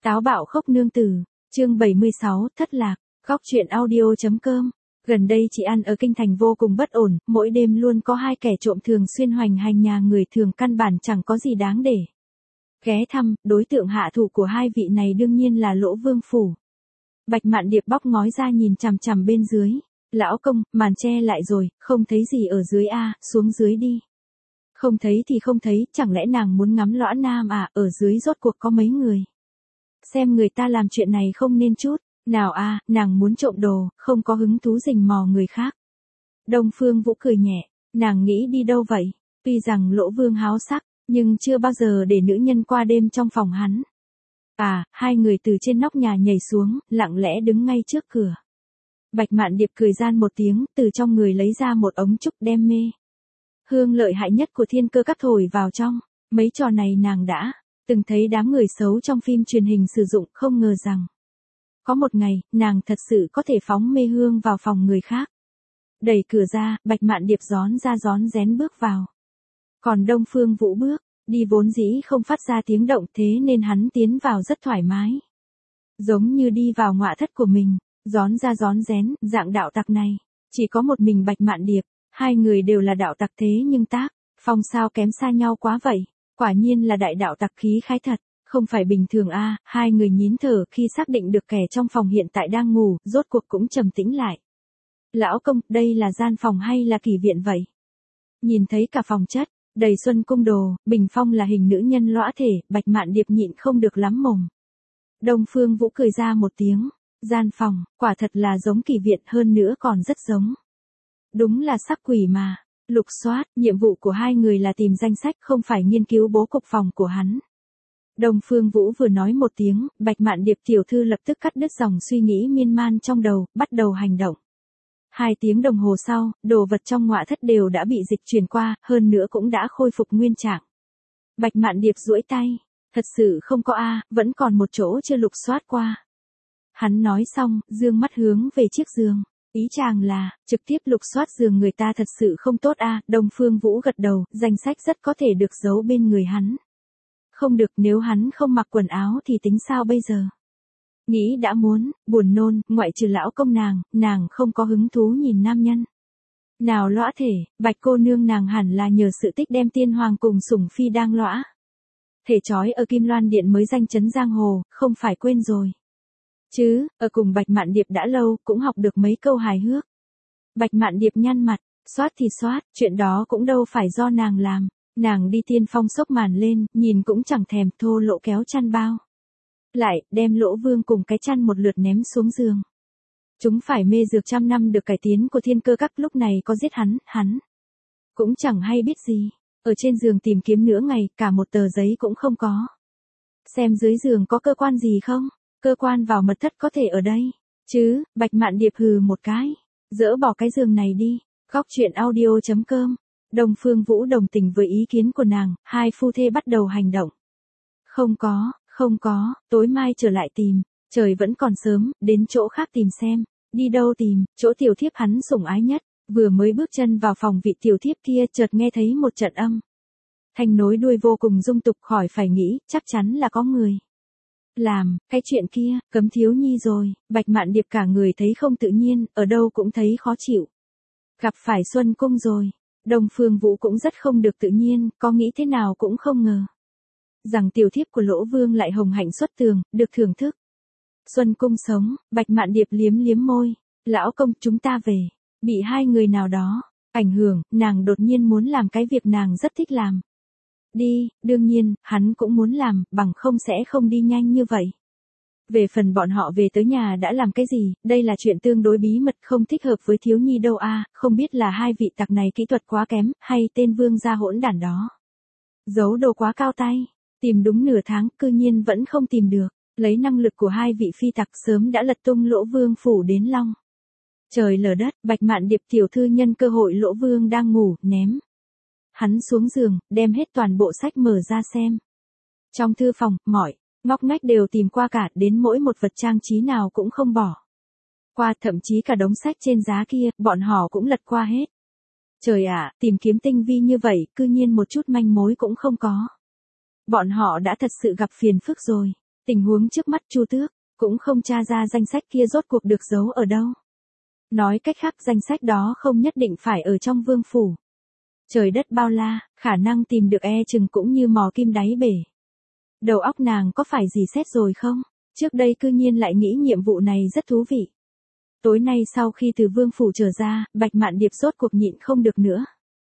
Táo bạo khốc nương tử, chương 76, thất lạc, góc truyện audio.com. Gần đây chị An ở kinh thành vô cùng bất ổn, mỗi đêm luôn có hai kẻ trộm thường xuyên hoành hành nhà người thường căn bản chẳng có gì đáng để ghé thăm. Đối tượng hạ thủ của hai vị này đương nhiên là Lỗ Vương phủ. Bạch Mạn Điệp bóc ngói ra nhìn chằm chằm bên dưới. Lão công, màn che lại rồi, không thấy gì ở dưới a, xuống dưới đi. Không thấy thì không thấy, chẳng lẽ nàng muốn ngắm lõa nam à, ở dưới rốt cuộc có mấy người. Xem người ta làm chuyện này không nên chút. Nào a, nàng muốn trộm đồ, không có hứng thú rình mò người khác. Đông Phương Vũ cười nhẹ, nàng nghĩ đi đâu vậy? Tuy rằng Lỗ Vương háo sắc, nhưng chưa bao giờ để nữ nhân qua đêm trong phòng hắn. À, hai người từ trên nóc nhà nhảy xuống, lặng lẽ đứng ngay trước cửa. Bạch Mạn Điệp cười gian một tiếng, từ trong người lấy ra một ống trúc đem mê hương lợi hại nhất của thiên cơ các thổi vào trong. Mấy trò này nàng đã từng thấy đám người xấu trong phim truyền hình sử dụng, không ngờ rằng có một ngày, nàng thật sự có thể phóng mê hương vào phòng người khác. Đẩy cửa ra, Bạch Mạn Điệp rón rén bước vào. Còn Đông Phương Vũ bước đi vốn dĩ không phát ra tiếng động, thế nên hắn tiến vào rất thoải mái. Giống như đi vào ngọa thất của mình, rón rén, dạng đạo tặc này. Chỉ có một mình Bạch Mạn Điệp, hai người đều là đạo tặc thế nhưng tác phong sao kém xa nhau quá vậy. Quả nhiên là đại đạo tặc khí khái thật. Không phải bình thường a. Hai người nhín thở khi xác định được kẻ trong phòng hiện tại đang ngủ, rốt cuộc cũng trầm tĩnh lại. Lão công, đây là gian phòng hay là kỳ viện vậy? Nhìn thấy cả phòng chất đầy xuân cung đồ, bình phong là hình nữ nhân lõa thể, Bạch Mạn Điệp nhịn không được lắm mồm. Đông Phương Vũ cười ra một tiếng, gian phòng, quả thật là giống kỳ viện, hơn nữa còn rất giống. Đúng là sắc quỷ mà. Lục soát, nhiệm vụ của hai người là tìm danh sách, không phải nghiên cứu bố cục phòng của hắn. Đông Phương Vũ vừa nói một tiếng, Bạch Mạn Điệp tiểu thư lập tức cắt đứt dòng suy nghĩ miên man trong đầu, bắt đầu hành động. 2 tiếng đồng hồ sau, đồ vật trong ngọa thất đều đã bị dịch chuyển qua, hơn nữa cũng đã khôi phục nguyên trạng. Bạch Mạn Điệp duỗi tay, thật sự không có a, vẫn còn một chỗ chưa lục soát qua. Hắn nói xong, dương mắt hướng về chiếc giường. Ý chàng là, trực tiếp lục soát giường người ta thật sự không tốt a. Đông Phương Vũ gật đầu, danh sách rất có thể được giấu bên người hắn. Không được, nếu hắn không mặc quần áo thì tính sao bây giờ? Nghĩ đã muốn, buồn nôn, ngoại trừ lão công nàng không có hứng thú nhìn nam nhân. Nào lõa thể, Bạch cô nương nàng hẳn là nhờ sự tích đem tiên hoàng cùng sủng phi đang lõa thể trói ở Kim Loan Điện mới danh chấn giang hồ, không phải quên rồi. Chứ, ở cùng Bạch Mạn Điệp đã lâu, cũng học được mấy câu hài hước. Bạch Mạn Điệp nhăn mặt, soát thì soát, chuyện đó cũng đâu phải do nàng làm. Nàng đi tiên phong xốc màn lên, nhìn cũng chẳng thèm, thô lỗ kéo chăn bao lại, đem Lỗ Vương cùng cái chăn một lượt ném xuống giường. Chúng phải mê dược trăm năm được cải tiến của thiên cơ các, lúc này có giết hắn cũng chẳng hay biết gì. Ở trên giường tìm kiếm nửa ngày, cả một tờ giấy cũng không có. Xem dưới giường có cơ quan gì không? Cơ quan vào mật thất có thể ở đây chứ? Bạch Mạn Điệp hừ một cái, dỡ bỏ cái giường này đi. Góc truyện audio.com. Đông Phương Vũ đồng tình với ý kiến của nàng, hai phu thê bắt đầu hành động. Không có, tối mai trở lại tìm, trời vẫn còn sớm, đến chỗ khác tìm xem. Đi đâu tìm? Chỗ tiểu thiếp hắn sủng ái nhất. Vừa mới bước chân vào phòng vị tiểu thiếp kia, chợt nghe thấy một trận âm thanh nối đuôi vô cùng dung tục, khỏi phải nghĩ, chắc chắn là có người làm cái chuyện kia. Cấm thiếu nhi rồi. Bạch Mạn Điệp cả người thấy không tự nhiên, ở đâu cũng thấy khó chịu. Gặp phải Xuân Cung rồi. Đông Phương Vũ cũng rất không được tự nhiên, có nghĩ thế nào cũng không ngờ rằng tiểu thiếp của Lỗ Vương lại hồng hạnh xuất tường, được thưởng thức. Xuân Cung sống. Bạch Mạn Điệp liếm môi. Lão công, chúng ta về. Bị hai người nào đó ảnh hưởng, nàng đột nhiên muốn làm cái việc nàng rất thích làm. Đi, đương nhiên, hắn cũng muốn làm, bằng không sẽ không đi nhanh như vậy. Về phần bọn họ về tới nhà đã làm cái gì, đây là chuyện tương đối bí mật, không thích hợp với thiếu nhi đâu a. Không biết là hai vị tặc này kỹ thuật quá kém, hay tên vương gia hỗn đản đó giấu đồ quá cao tay. Tìm đúng nửa tháng, cư nhiên vẫn không tìm được. Lấy năng lực của hai vị phi tặc sớm đã lật tung Lỗ Vương phủ đến long trời lở đất. Bạch Mạn Điệp tiểu thư nhân cơ hội Lỗ Vương đang ngủ, ném hắn xuống giường, đem hết toàn bộ sách mở ra xem. Trong thư phòng, mọi ngóc ngách đều tìm qua cả, đến mỗi một vật trang trí nào cũng không bỏ qua, thậm chí cả đống sách trên giá kia, bọn họ cũng lật qua hết. Trời ạ, tìm kiếm tinh vi như vậy, cư nhiên một chút manh mối cũng không có. Bọn họ đã thật sự gặp phiền phức rồi. Tình huống trước mắt Chu Tước, cũng không tra ra danh sách kia rốt cuộc được giấu ở đâu. Nói cách khác danh sách đó không nhất định phải ở trong vương phủ. Trời đất bao la, khả năng tìm được chừng cũng như mò kim đáy bể. Đầu óc nàng có phải gì xét rồi không? Trước đây cư nhiên lại nghĩ nhiệm vụ này rất thú vị. Tối nay sau khi từ vương phủ trở ra, Bạch Mạn Điệp rốt cuộc nhịn không được nữa.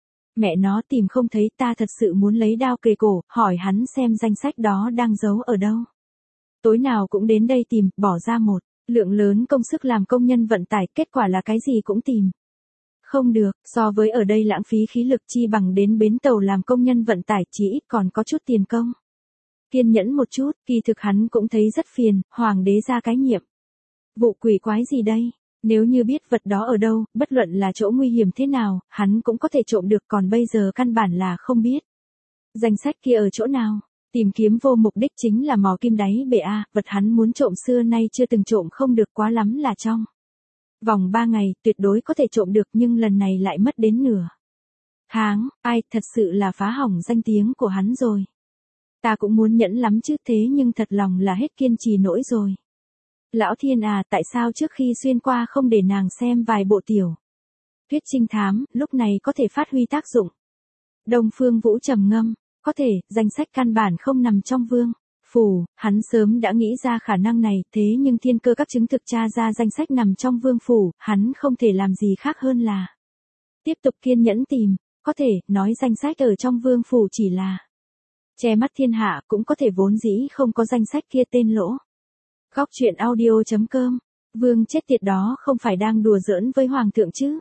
Mẹ nó tìm không thấy, ta thật sự muốn lấy đao kề cổ, hỏi hắn xem danh sách đó đang giấu ở đâu. Tối nào cũng đến đây tìm, bỏ ra một lượng lớn công sức làm công nhân vận tải, kết quả là cái gì cũng tìm. Không được, so với ở đây lãng phí khí lực chi bằng đến bến tàu làm công nhân vận tải chỉ ít còn có chút tiền công. Kiên nhẫn một chút, kỳ thực hắn cũng thấy rất phiền, hoàng đế ra cái nhiệm. Vụ quỷ quái gì đây? Nếu như biết vật đó ở đâu, bất luận là chỗ nguy hiểm thế nào, hắn cũng có thể trộm được, còn bây giờ căn bản là không biết. Danh sách kia ở chỗ nào? Tìm kiếm vô mục đích chính là mò kim đáy bể a, vật hắn muốn trộm xưa nay chưa từng trộm, không được quá lắm là trong vòng 3 ngày, tuyệt đối có thể trộm được, nhưng lần này lại mất đến nửa tháng, ai, thật sự là phá hỏng danh tiếng của hắn rồi. Ta cũng muốn nhẫn lắm chứ, thế nhưng thật lòng là hết kiên trì nổi rồi. Lão thiên à, tại sao trước khi xuyên qua không để nàng xem vài bộ tiểu thuyết trinh thám, lúc này có thể phát huy tác dụng. Đông Phương Vũ trầm ngâm, có thể, danh sách căn bản không nằm trong vương phủ, hắn sớm đã nghĩ ra khả năng này, thế nhưng thiên cơ các chứng thực tra ra danh sách nằm trong vương phủ, hắn không thể làm gì khác hơn là tiếp tục kiên nhẫn tìm, có thể, nói danh sách ở trong vương phủ chỉ là che mắt thiên hạ, cũng có thể vốn dĩ không có danh sách kia tên lỗ. Góc truyện audio.com, vương chết tiệt đó không phải đang đùa giỡn với hoàng thượng chứ.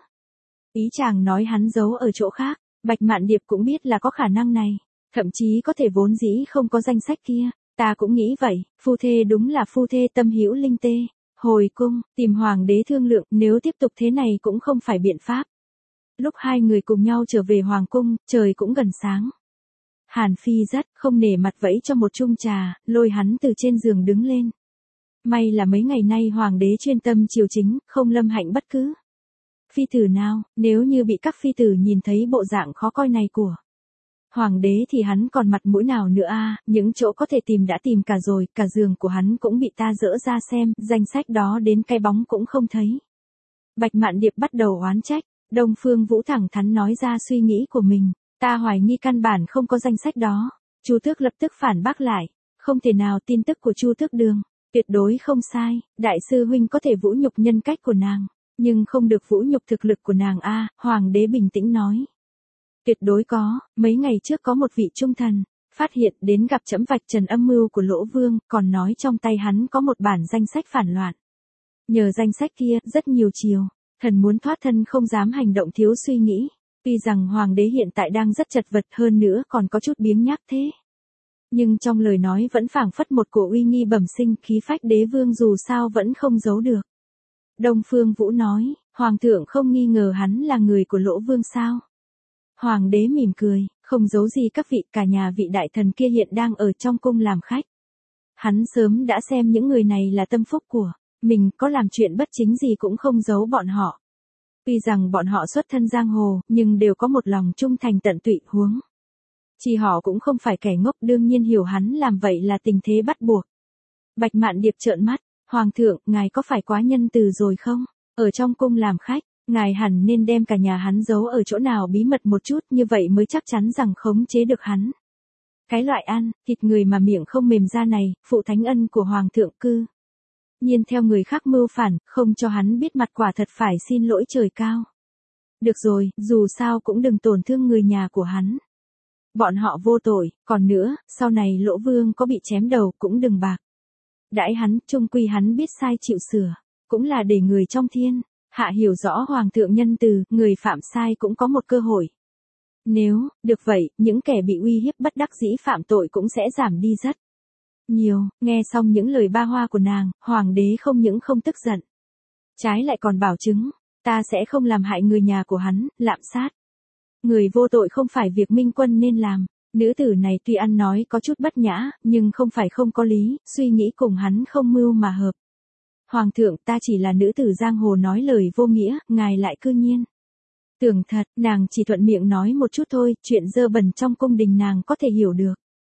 Ý chàng nói hắn giấu ở chỗ khác, Bạch Mạn Điệp cũng biết là có khả năng này, thậm chí có thể vốn dĩ không có danh sách kia, ta cũng nghĩ vậy, phu thê đúng là phu thê tâm hữu linh tê. Hồi cung, tìm hoàng đế thương lượng, nếu tiếp tục thế này cũng không phải biện pháp. Lúc hai người cùng nhau trở về hoàng cung, trời cũng gần sáng. Hàn Phi rất không nể mặt vẫy cho một chung trà, lôi hắn từ trên giường đứng lên. May là mấy ngày nay hoàng đế chuyên tâm triều chính, không lâm hạnh bất cứ phi tử nào, nếu như bị các phi tử nhìn thấy bộ dạng khó coi này của hoàng đế thì hắn còn mặt mũi nào nữa a, những chỗ có thể tìm đã tìm cả rồi, cả giường của hắn cũng bị ta dỡ ra xem, danh sách đó đến cái bóng cũng không thấy. Bạch Mạn Điệp bắt đầu oán trách, Đông Phương Vũ thẳng thắn nói ra suy nghĩ của mình, ta hoài nghi căn bản không có danh sách đó. Chu Tước lập tức phản bác lại, không thể nào, tin tức của Chu Tước Đường tuyệt đối không sai, đại sư huynh có thể vũ nhục nhân cách của nàng, nhưng không được vũ nhục thực lực của nàng a, hoàng đế bình tĩnh nói. Tuyệt đối có, mấy ngày trước có một vị trung thần phát hiện đến gặp trẫm vạch trần âm mưu của Lỗ Vương, còn nói trong tay hắn có một bản danh sách phản loạn. Nhờ danh sách kia, rất nhiều triều thần muốn thoát thân không dám hành động, thiếu suy nghĩ. Tuy rằng hoàng đế hiện tại đang rất chật vật, hơn nữa còn có chút biếng nhác thế, nhưng trong lời nói vẫn phảng phất một cổ uy nghi bẩm sinh, khí phách đế vương dù sao vẫn không giấu được. Đông Phương Vũ nói, hoàng thượng không nghi ngờ hắn là người của Lỗ Vương sao? Hoàng đế mỉm cười, không giấu gì các vị, cả nhà vị đại thần kia hiện đang ở trong cung làm khách. Hắn sớm đã xem những người này là tâm phúc của mình, có làm chuyện bất chính gì cũng không giấu bọn họ. Tuy rằng bọn họ xuất thân giang hồ, nhưng đều có một lòng trung thành tận tụy, huống chỉ họ cũng không phải kẻ ngốc, đương nhiên hiểu hắn làm vậy là tình thế bắt buộc. Bạch Mạn Điệp trợn mắt, hoàng thượng, ngài có phải quá nhân từ rồi không? Ở trong cung làm khách, ngài hẳn nên đem cả nhà hắn giấu ở chỗ nào bí mật một chút, như vậy mới chắc chắn rằng khống chế được hắn. Cái loại ăn thịt người mà miệng không mềm ra này, phụ thánh ân của hoàng thượng cư nhiên theo người khác mưu phản, không cho hắn biết mặt, quả thật phải xin lỗi trời cao. Được rồi, dù sao cũng đừng tổn thương người nhà của hắn. Bọn họ vô tội, còn nữa, sau này Lỗ Vương có bị chém đầu cũng đừng bạc đãi hắn, chung quy hắn biết sai chịu sửa, cũng là để người trong thiên hạ hiểu rõ hoàng thượng nhân từ, người phạm sai cũng có một cơ hội. Nếu được vậy, những kẻ bị uy hiếp bất đắc dĩ phạm tội cũng sẽ giảm đi rất nhiều. Nghe xong những lời ba hoa của nàng, hoàng đế không những không tức giận, trái lại còn bảo chứng, ta sẽ không làm hại người nhà của hắn, lạm sát người vô tội không phải việc minh quân nên làm. Nữ tử này tuy ăn nói có chút bất nhã, nhưng không phải không có lý, suy nghĩ cùng hắn không mưu mà hợp. Hoàng thượng, ta chỉ là nữ tử giang hồ nói lời vô nghĩa, ngài lại cư nhiên tưởng thật. Nàng chỉ thuận miệng nói một chút thôi, chuyện dơ bẩn trong cung đình nàng có thể hiểu được.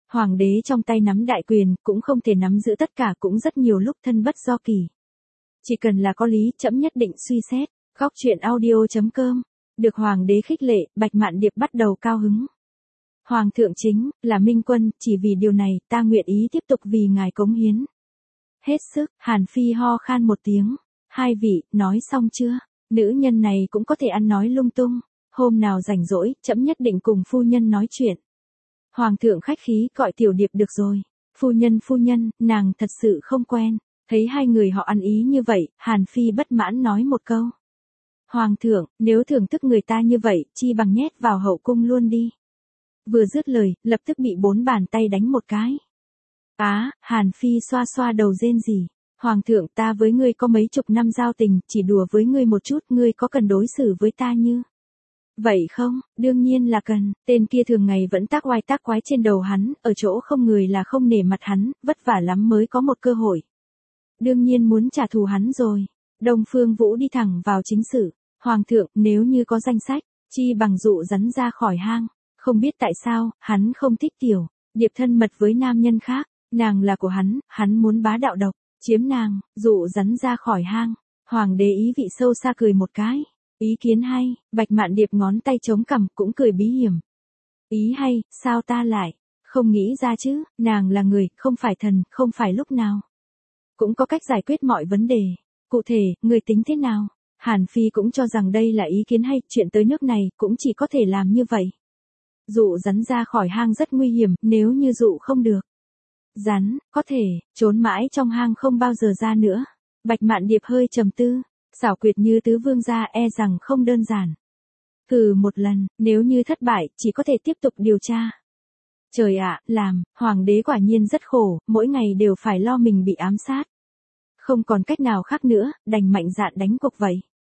Hoàng đế trong tay nắm đại quyền, cũng không thể nắm giữ tất cả, cũng rất nhiều lúc thân bất do kỳ. Chỉ cần là có lý, trẫm nhất định suy xét. Góc truyện audio.com. Được hoàng đế khích lệ, Bạch Mạn Điệp bắt đầu cao hứng. Hoàng thượng chính là minh quân, chỉ vì điều này, ta nguyện ý tiếp tục vì ngài cống hiến. Hết sức, Hàn Phi ho khan một tiếng. Hai vị, nói xong chưa? Nữ nhân này cũng có thể ăn nói lung tung. Hôm nào rảnh rỗi, trẫm nhất định cùng phu nhân nói chuyện. Hoàng thượng khách khí, gọi Tiểu Điệp được rồi. Phu nhân, nàng thật sự không quen. Thấy hai người họ ăn ý như vậy, Hàn Phi bất mãn nói một câu. Hoàng thượng, nếu thưởng thức người ta như vậy, chi bằng nhét vào hậu cung luôn đi. Vừa dứt lời, lập tức bị 4 bàn tay đánh một cái. Hàn Phi xoa xoa đầu rên rỉ. Hoàng thượng, ta với ngươi có mấy chục năm giao tình, chỉ đùa với ngươi một chút, ngươi có cần đối xử với ta như vậy không? Đương nhiên là cần. Tên kia thường ngày vẫn tác oai tác quái trên đầu hắn, ở chỗ không người là không nể mặt hắn, vất vả lắm mới có một cơ hội. Đương nhiên muốn trả thù hắn rồi. Đông Phương Vũ đi thẳng vào chính sự. Hoàng thượng, nếu như có danh sách, chi bằng dụ rắn ra khỏi hang. Không biết tại sao, hắn không thích Tiểu Điệp thân mật với nam nhân khác. Nàng là của hắn muốn bá đạo độc, chiếm nàng, dụ rắn ra khỏi hang. Hoàng đế ý vị sâu xa cười một cái. Ý kiến hay, Bạch Mạn Điệp ngón tay chống cằm cũng cười bí hiểm. Ý hay, sao ta lại không nghĩ ra chứ, nàng là người, không phải thần, không phải lúc nào cũng có cách giải quyết mọi vấn đề. Cụ thể, người tính thế nào? Hàn Phi cũng cho rằng đây là ý kiến hay, chuyện tới nước này, cũng chỉ có thể làm như vậy. Dụ rắn ra khỏi hang rất nguy hiểm, nếu như dụ không được. Rắn, có thể, trốn mãi trong hang không bao giờ ra nữa. Bạch Mạn Điệp hơi trầm tư, xảo quyệt như tứ vương gia e rằng không đơn giản. Thử một lần, nếu như thất bại, chỉ có thể tiếp tục điều tra. Trời ạ, hoàng đế quả nhiên rất khổ, mỗi ngày đều phải lo mình bị ám sát. Không còn cách nào khác nữa, đành mạnh dạn đánh cuộc vậy.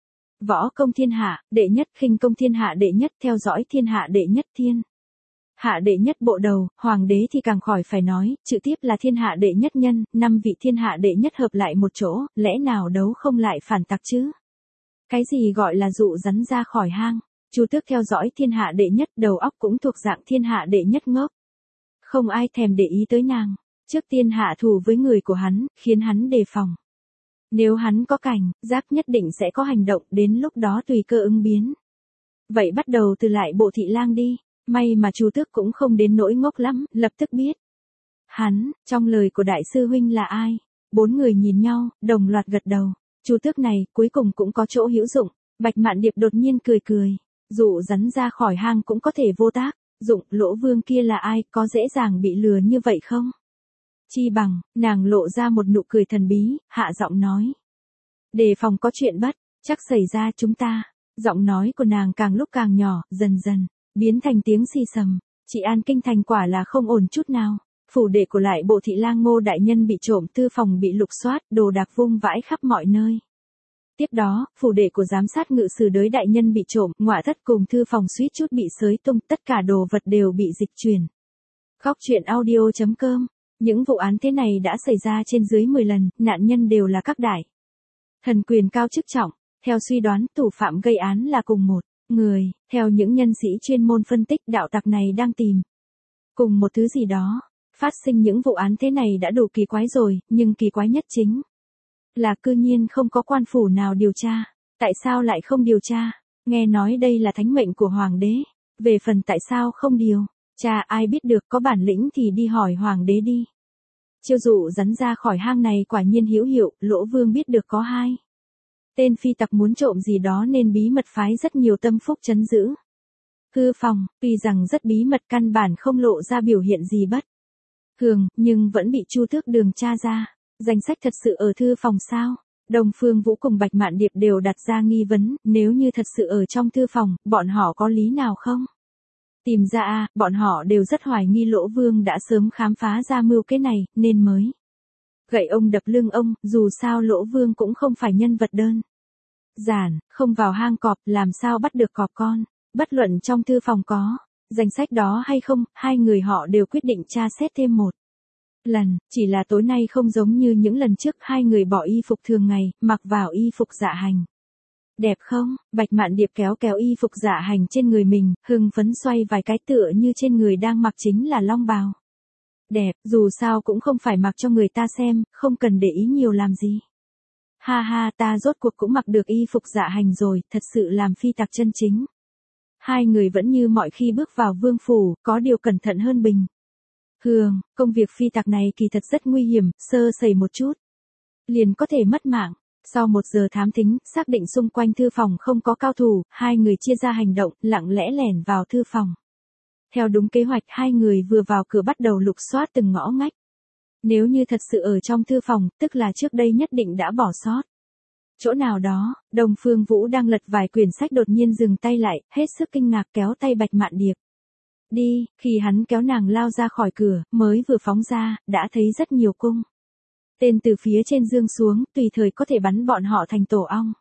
Võ công thiên hạ, đệ nhất, khinh công thiên hạ đệ nhất, theo dõi thiên hạ đệ nhất, thiên hạ đệ nhất bộ đầu, hoàng đế thì càng khỏi phải nói, trực tiếp là thiên hạ đệ nhất nhân, 5 vị thiên hạ đệ nhất hợp lại một chỗ, lẽ nào đấu không lại phản tặc chứ? Cái gì gọi là dụ rắn ra khỏi hang? Chu Tước theo dõi thiên hạ đệ nhất, đầu óc cũng thuộc dạng thiên hạ đệ nhất ngốc. Không ai thèm để ý tới nàng, trước tiên hạ thủ với người của hắn, khiến hắn đề phòng. Nếu hắn có cảnh giác nhất định sẽ có hành động, đến lúc đó tùy cơ ứng biến. Vậy bắt đầu từ lại bộ thị lang đi. May mà Chu Tước cũng không đến nỗi ngốc lắm, lập tức biết. Hắn, trong lời của đại sư huynh là ai? 4 người nhìn nhau, đồng loạt gật đầu. Chu Tước này, cuối cùng cũng có chỗ hữu dụng. Bạch Mạn Điệp đột nhiên cười cười. Dụ rắn ra khỏi hang cũng có thể vô tác dụng, Lỗ Vương kia là ai, có dễ dàng bị lừa như vậy không? Chi bằng, nàng lộ ra một nụ cười thần bí, hạ giọng nói. Đề phòng có chuyện bất chắc xảy ra chúng ta. Giọng nói của nàng càng lúc càng nhỏ, dần dần biến thành tiếng xì xầm. Chị An Kinh thành quả là không ổn chút nào. Phủ đệ của lại bộ thị lang Ngô đại nhân bị trộm, thư phòng bị lục soát, đồ đạc vung vãi khắp mọi nơi. Tiếp đó, phủ đệ của giám sát ngự sử đới đại nhân bị trộm, ngọa thất cùng thư phòng suýt chút bị xới tung, tất cả đồ vật đều bị dịch chuyển. Góc truyện audio.com. Những vụ án thế này đã xảy ra trên dưới 10 lần, nạn nhân đều là các đại thần quyền cao chức trọng. Theo suy đoán, thủ phạm gây án là cùng một người. Theo những nhân sĩ chuyên môn phân tích, đạo tặc này đang tìm cùng một thứ gì đó. Phát sinh những vụ án thế này đã đủ kỳ quái rồi, nhưng kỳ quái nhất chính là cư nhiên không có quan phủ nào điều tra. Tại sao lại không điều tra? Nghe nói đây là thánh mệnh của hoàng đế. Về phần tại sao không điều tra, ai biết được, có bản lĩnh thì đi hỏi hoàng đế đi. Chiêu dụ rắn ra khỏi hang này quả nhiên hữu hiệu, Lỗ Vương biết được có 2 tên phi tặc muốn trộm gì đó nên bí mật phái rất nhiều tâm phúc trấn giữ thư phòng, tuy rằng rất bí mật, căn bản không lộ ra biểu hiện gì bất thường, nhưng vẫn bị Chu Tước Đường tra ra. Danh sách thật sự ở thư phòng sao? Đông Phương Vũ cùng Bạch Mạn Điệp đều đặt ra nghi vấn, nếu như thật sự ở trong thư phòng, bọn họ có lý nào không? Tìm ra bọn họ đều rất hoài nghi Lỗ Vương đã sớm khám phá ra mưu kế này, nên mới gậy ông đập lưng ông, dù sao Lỗ Vương cũng không phải nhân vật đơn giản, không vào hang cọp, làm sao bắt được cọp con. Bất luận trong thư phòng có danh sách đó hay không, hai người họ đều quyết định tra xét thêm một lần, chỉ là tối nay không giống như những lần trước, hai người bỏ y phục thường ngày, mặc vào y phục dạ hành. Đẹp không? Bạch Mạn Điệp kéo kéo y phục dạ hành trên người mình, hưng phấn xoay vài cái tựa như trên người đang mặc chính là long bào. Đẹp, dù sao cũng không phải mặc cho người ta xem, không cần để ý nhiều làm gì. Ha ha, ta rốt cuộc cũng mặc được y phục dạ hành rồi, thật sự làm phi tặc chân chính. Hai người vẫn như mọi khi bước vào vương phủ, có điều cẩn thận hơn bình thường, công việc phi tặc này kỳ thật rất nguy hiểm, sơ sẩy một chút liền có thể mất mạng. Sau 1 giờ thám thính, xác định xung quanh thư phòng không có cao thủ, hai người chia ra hành động, lặng lẽ lẻn vào thư phòng. Theo đúng kế hoạch, hai người vừa vào cửa bắt đầu lục soát từng ngõ ngách. Nếu như thật sự ở trong thư phòng, tức là trước đây nhất định đã bỏ sót chỗ nào đó. Đông Phương Vũ đang lật vài quyển sách đột nhiên dừng tay lại, hết sức kinh ngạc kéo tay Bạch Mạn Điệp. Đi, khi hắn kéo nàng lao ra khỏi cửa, mới vừa phóng ra, đã thấy rất nhiều cung tên từ phía trên giương xuống, tùy thời có thể bắn bọn họ thành tổ ong.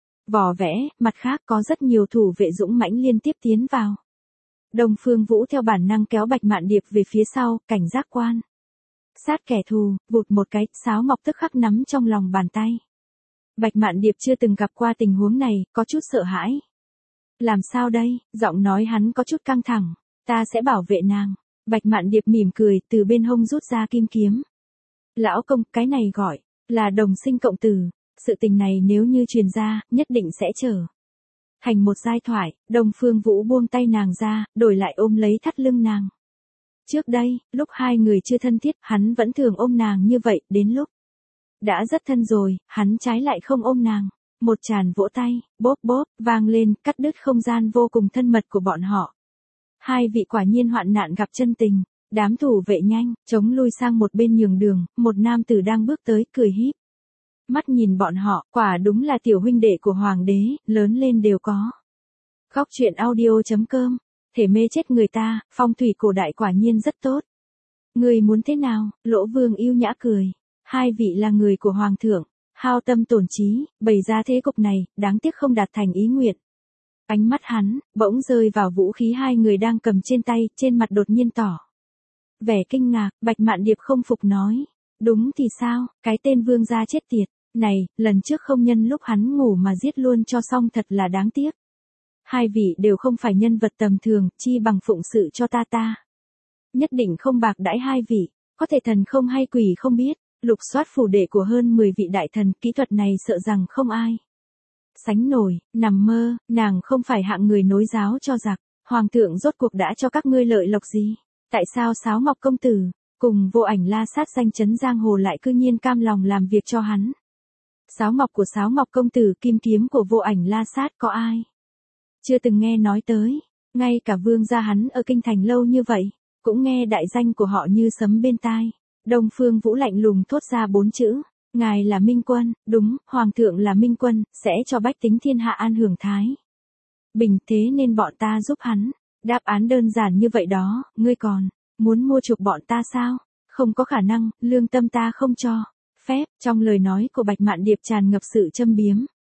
Vỏ vẽ, mặt khác có rất nhiều thủ vệ dũng mãnh liên tiếp tiến vào. Đông Phương Vũ theo bản năng kéo Bạch Mạn Điệp về phía sau, cảnh giác quan sát kẻ thù, vụt một cái, sáo ngọc tức khắc nắm trong lòng bàn tay. Bạch Mạn Điệp chưa từng gặp qua tình huống này, có chút sợ hãi. Làm sao đây? Giọng nói hắn có chút căng thẳng. Ta sẽ bảo vệ nàng. Bạch Mạn Điệp mỉm cười, từ bên hông rút ra kim kiếm. Lão công, cái này gọi là đồng sinh cộng tử. Sự tình này nếu như truyền ra, nhất định sẽ trở thành một giai thoại. Đông Phương Vũ buông tay nàng ra, đổi lại ôm lấy thắt lưng nàng. Trước đây, lúc hai người chưa thân thiết, hắn vẫn thường ôm nàng như vậy, đến lúc đã rất thân rồi, hắn trái lại không ôm nàng. Một tràn vỗ tay, bóp bóp, vang lên, cắt đứt không gian vô cùng thân mật của bọn họ. Hai vị quả nhiên hoạn nạn gặp chân tình. Đám thủ vệ nhanh, chống lui sang một bên nhường đường, một nam tử đang bước tới, cười híp mắt nhìn bọn họ, quả đúng là tiểu huynh đệ của hoàng đế, lớn lên đều có. Góc truyện audio.com, thể mê chết người ta, phong thủy cổ đại quả nhiên rất tốt. Người muốn thế nào? Lỗ Vương yêu nhã cười. Hai vị là người của hoàng thượng, hao tâm tổn trí, bày ra thế cục này, đáng tiếc không đạt thành ý nguyện. Ánh mắt hắn, bỗng rơi vào vũ khí hai người đang cầm trên tay, trên mặt đột nhiên tỏ vẻ kinh ngạc. Bạch Mạn Điệp không phục nói. Đúng thì sao, cái tên vương gia chết tiệt này, lần trước không nhân lúc hắn ngủ mà giết luôn cho xong, thật là đáng tiếc. Hai vị đều không phải nhân vật tầm thường, chi bằng phụng sự cho ta. Nhất định không bạc đãi hai vị, có thể thần không hay quỷ không biết, lục soát phủ đệ của hơn 10 vị đại thần, kỹ thuật này sợ rằng không ai sánh nổi. Nằm mơ, nàng không phải hạng người nối giáo cho giặc. Hoàng thượng rốt cuộc đã cho các ngươi lợi lộc gì? Tại sao Sáo Ngọc công tử cùng Vô Ảnh La Sát danh chấn giang hồ lại cư nhiên cam lòng làm việc cho hắn? Sáo Ngọc của Sáo Ngọc công tử, kim kiếm của Vô Ảnh La Sát, có ai chưa từng nghe nói tới? Ngay cả vương gia hắn ở kinh thành lâu như vậy, cũng nghe đại danh của họ như sấm bên tai. Đông Phương Vũ lạnh lùng thốt ra 4 chữ. Ngài là Minh Quân. Đúng, Hoàng thượng là Minh Quân, sẽ cho bách tính thiên hạ an hưởng thái bình, thế nên bọn ta giúp hắn. Đáp án đơn giản như vậy đó, ngươi còn muốn mua chuộc bọn ta sao? Không có khả năng, lương tâm ta không cho phép. Trong lời nói của Bạch Mạn Điệp tràn ngập sự châm biếm.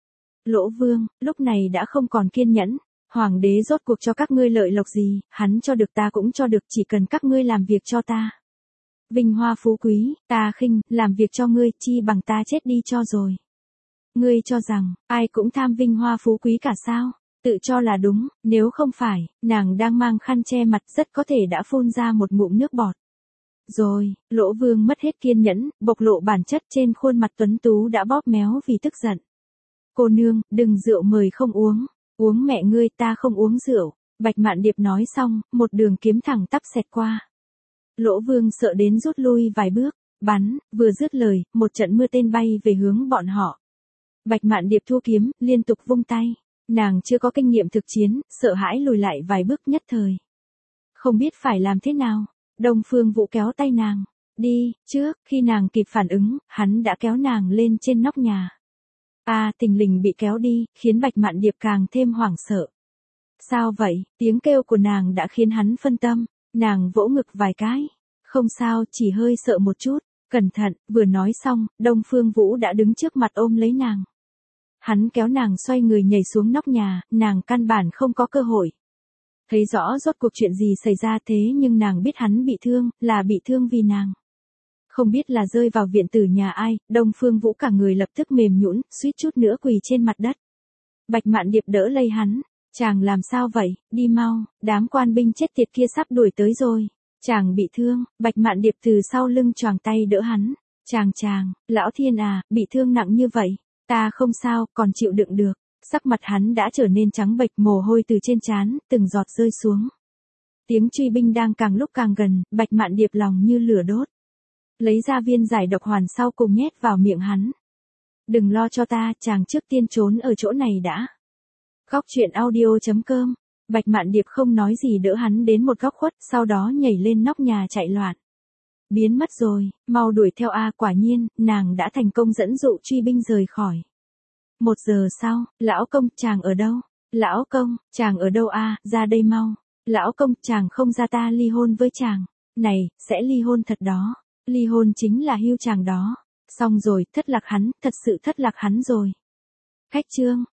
Lỗ Vương, lúc này đã không còn kiên nhẫn. Hoàng đế rốt cuộc cho các ngươi lợi lộc gì, hắn cho được ta cũng cho được, chỉ cần các ngươi làm việc cho ta. Vinh hoa phú quý, ta khinh, làm việc cho ngươi, chi bằng ta chết đi cho rồi. Ngươi cho rằng, ai cũng tham vinh hoa phú quý cả sao? Tự cho là đúng, nếu không phải, nàng đang mang khăn che mặt rất có thể đã phun ra một ngụm nước bọt. Rồi, Lỗ Vương mất hết kiên nhẫn, bộc lộ bản chất trên khuôn mặt tuấn tú đã bóp méo vì tức giận. Cô nương, đừng rượu mời không uống. Uống mẹ ngươi, ta không uống rượu. Bạch Mạn Điệp nói xong, một đường kiếm thẳng tắp xẹt qua. Lỗ Vương sợ đến rút lui vài bước, bắn, vừa dứt lời, một trận mưa tên bay về hướng bọn họ. Bạch Mạn Điệp thu kiếm, liên tục vung tay. Nàng chưa có kinh nghiệm thực chiến, sợ hãi lùi lại vài bước nhất thời. Không biết phải làm thế nào. Đông Phương Vũ kéo tay nàng. Đi, trước, khi nàng kịp phản ứng, hắn đã kéo nàng lên trên nóc nhà. Thình lình bị kéo đi, khiến Bạch Mạn Điệp càng thêm hoảng sợ. Sao vậy? Tiếng kêu của nàng đã khiến hắn phân tâm. Nàng vỗ ngực vài cái. Không sao, chỉ hơi sợ một chút. Cẩn thận, vừa nói xong, Đông Phương Vũ đã đứng trước mặt ôm lấy nàng. Hắn kéo nàng xoay người nhảy xuống nóc nhà, nàng căn bản không có cơ hội thấy rõ rốt cuộc chuyện gì xảy ra, thế nhưng nàng biết hắn bị thương, là bị thương vì nàng. Không biết là rơi vào viện tử nhà ai, Đông Phương Vũ cả người lập tức mềm nhũn, suýt chút nữa quỳ trên mặt đất. Bạch Mạn Điệp đỡ lấy hắn. Chàng làm sao vậy? Đi mau, đám quan binh chết tiệt kia sắp đuổi tới rồi. Chàng bị thương, Bạch Mạn Điệp từ sau lưng choàng tay đỡ hắn. Chàng, lão thiên à, bị thương nặng như vậy. Ta không sao, còn chịu đựng được. Sắc mặt hắn đã trở nên trắng bệch, mồ hôi từ trên trán, từng giọt rơi xuống. Tiếng truy binh đang càng lúc càng gần, Bạch Mạn Điệp lòng như lửa đốt. Lấy ra viên giải độc hoàn sau cùng nhét vào miệng hắn. Đừng lo cho ta, chàng trước tiên trốn ở chỗ này đã. Góc truyện audio.com. Bạch Mạn Điệp không nói gì đỡ hắn đến một góc khuất, sau đó nhảy lên nóc nhà chạy loạn. Biến mất rồi, mau đuổi theo a. Quả nhiên, nàng đã thành công dẫn dụ truy binh rời khỏi. 1 giờ sau, lão công, chàng ở đâu? Lão công, chàng ở đâu a? Ra đây mau. Lão công, chàng không ra ta ly hôn với chàng. Này, sẽ ly hôn thật đó. Ly hôn chính là hưu chàng đó. Xong rồi, thất lạc hắn, thật sự thất lạc hắn rồi. Khách trương,